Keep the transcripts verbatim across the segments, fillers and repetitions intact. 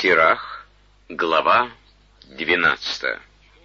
Сирах, глава двенадцатая.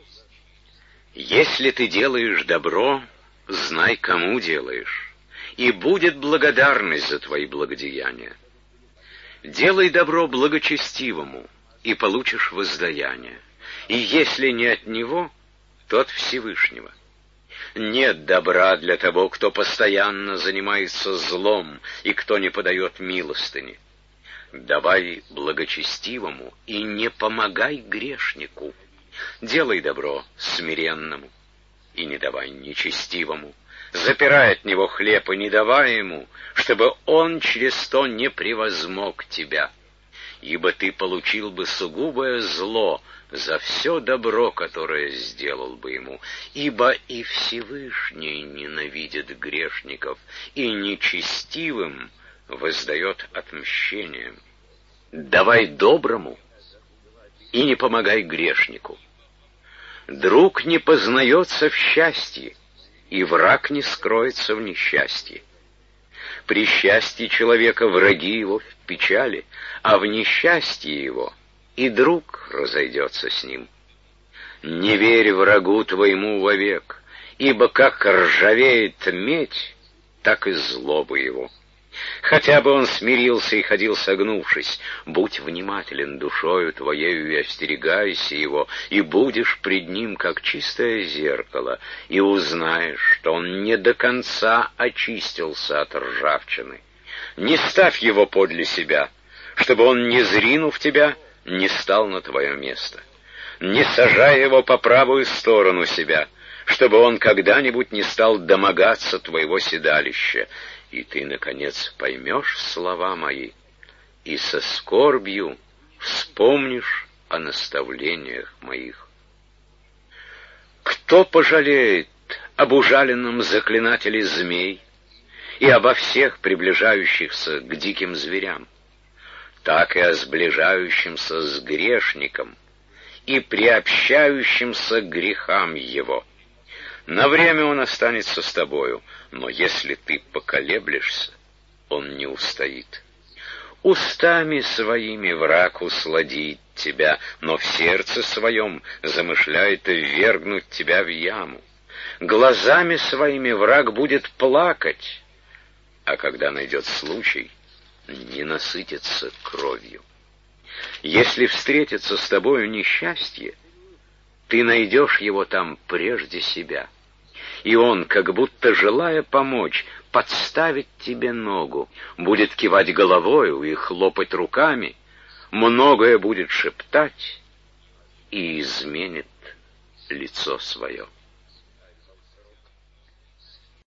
Если ты делаешь добро, знай, кому делаешь, и будет благодарность за твои благодеяния. Делай добро благочестивому, и получишь воздаяние, и если не от него, то от Всевышнего. Нет добра для того, кто постоянно занимается злом и кто не подает милостыни. Давай благочестивому и не помогай грешнику. Делай добро смиренному и не давай нечестивому. Запирай от него хлеб и не давай ему, чтобы он через то не превозмог тебя. Ибо ты получил бы сугубое зло за все добро, которое сделал бы ему. Ибо и Всевышний ненавидит грешников, и нечестивым воздает отмщением. Давай доброму и не помогай грешнику. Друг не познается в счастье, и враг не скроется в несчастье. При счастье человека враги его в печали, а в несчастье его и друг разойдется с ним. Не верь врагу твоему вовек, ибо как ржавеет медь, так и злоба его. Хотя бы он смирился и ходил согнувшись, будь внимателен душою твоею и остерегайся его, и будешь пред ним, как чистое зеркало, и узнаешь, что он не до конца очистился от ржавчины. Не ставь его подле себя, чтобы он, не зринув тебя, не стал на твое место. Не сажай его по правую сторону себя, чтобы он когда-нибудь не стал домогаться твоего седалища. И ты, наконец, поймешь слова мои, и со скорбью вспомнишь о наставлениях моих. Кто пожалеет об ужаленном заклинателе змей и обо всех приближающихся к диким зверям, так и о сближающемся с грешником и приобщающемся к грехам его. На время он останется с тобою, но если ты поколеблешься, он не устоит. Устами своими враг усладит тебя, но в сердце своем замышляет ввергнуть тебя в яму. Глазами своими враг будет плакать, а когда найдет случай, не насытится кровью. Если встретится с тобою несчастье, ты найдешь его там прежде себя. И он, как будто желая помочь, подставит тебе ногу, будет кивать головою и хлопать руками, многое будет шептать и изменит лицо свое.